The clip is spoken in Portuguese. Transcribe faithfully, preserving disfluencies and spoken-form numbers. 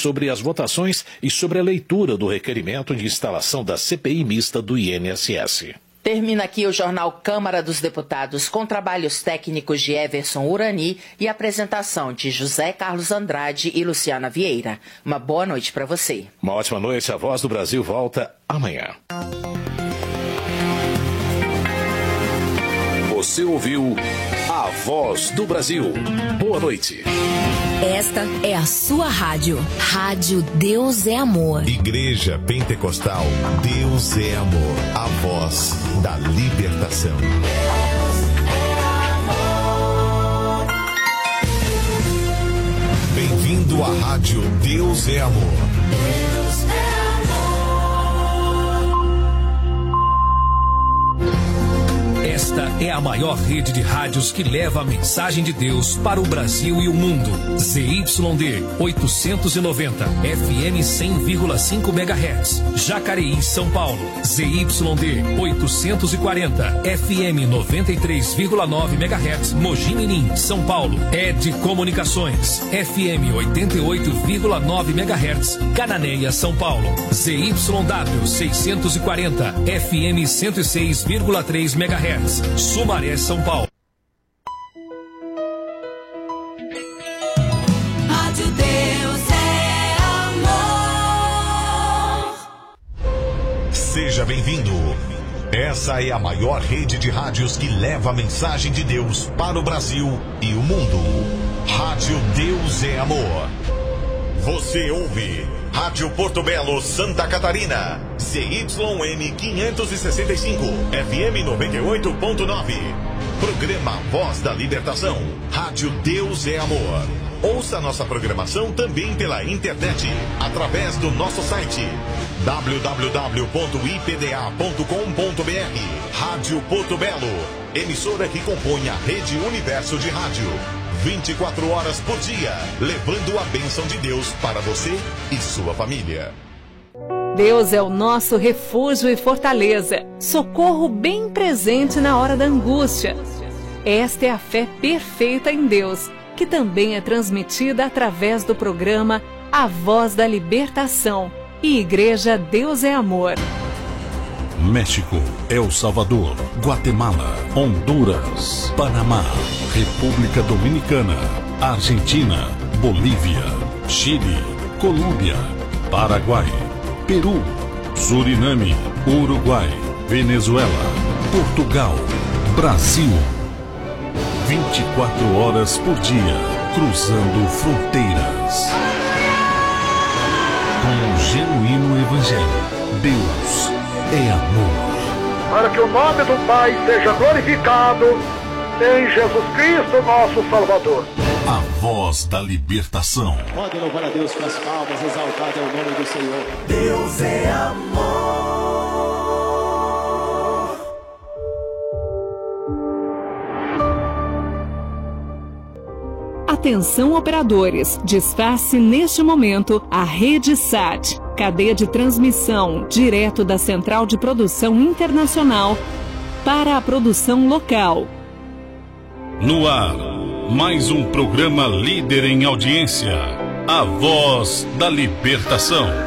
sobre as votações e sobre a leitura do requerimento de instalação da C P I mista do I N S S. Termina aqui o Jornal Câmara dos Deputados com trabalhos técnicos de Everson Urani e apresentação de José Carlos Andrade e Luciana Vieira. Uma boa noite para você. Uma ótima noite. A Voz do Brasil volta amanhã. Você ouviu A Voz do Brasil. Boa noite. Esta é a sua rádio. Rádio Deus é Amor. Igreja Pentecostal Deus é Amor. A voz da libertação. Deus é amor. Bem-vindo à rádio Deus é Amor. Deus é amor. Esta é a maior rede de rádios que leva a mensagem de Deus para o Brasil e o mundo. Z Y D oitocentos e noventa, F M cem vírgula cinco megahertz, Jacareí, São Paulo. Z Y D oitocentos e quarenta, F M noventa e três vírgula nove megahertz, Mogi Mirim, São Paulo. E D Comunicações, F M oitenta e oito vírgula nove megahertz, Cananéia, São Paulo. Z Y W seiscentos e quarenta, F M cento e seis vírgula três megahertz, Sumaré, São Paulo. Rádio Deus é amor. Seja bem-vindo. Essa é a maior rede de rádios que leva a mensagem de Deus para o Brasil e o mundo. Rádio Deus é Amor. Você ouve Rádio Porto Belo, Santa Catarina, Z Y M quinhentos e sessenta e cinco, F M noventa e oito ponto nove. Programa Voz da Libertação, Rádio Deus é Amor. Ouça nossa programação também pela internet, através do nosso site w w w ponto i p d a ponto com ponto b r. Rádio Porto Belo, emissora que compõe a Rede Universo de Rádio. vinte e quatro horas por dia, levando a bênção de Deus para você e sua família. Deus é o nosso refúgio e fortaleza, socorro bem presente na hora da angústia. Esta é a fé perfeita em Deus, que também é transmitida através do programa A Voz da Libertação e Igreja Deus é Amor. México, El Salvador, Guatemala, Honduras, Panamá, República Dominicana, Argentina, Bolívia, Chile, Colômbia, Paraguai, Peru, Suriname, Uruguai, Venezuela, Portugal, Brasil. vinte e quatro horas por dia, cruzando fronteiras. Com o genuíno Evangelho, Deus é amor. Para que o nome do Pai seja glorificado em Jesus Cristo, nosso Salvador. A Voz da Libertação. Pode louvar a Deus com as palmas, exaltado é o nome do Senhor. Deus é amor. Atenção operadores, desface neste momento a Rede Sat, cadeia de transmissão direto da Central de Produção Internacional para a produção local. No ar, mais um programa líder em audiência, A Voz da Libertação.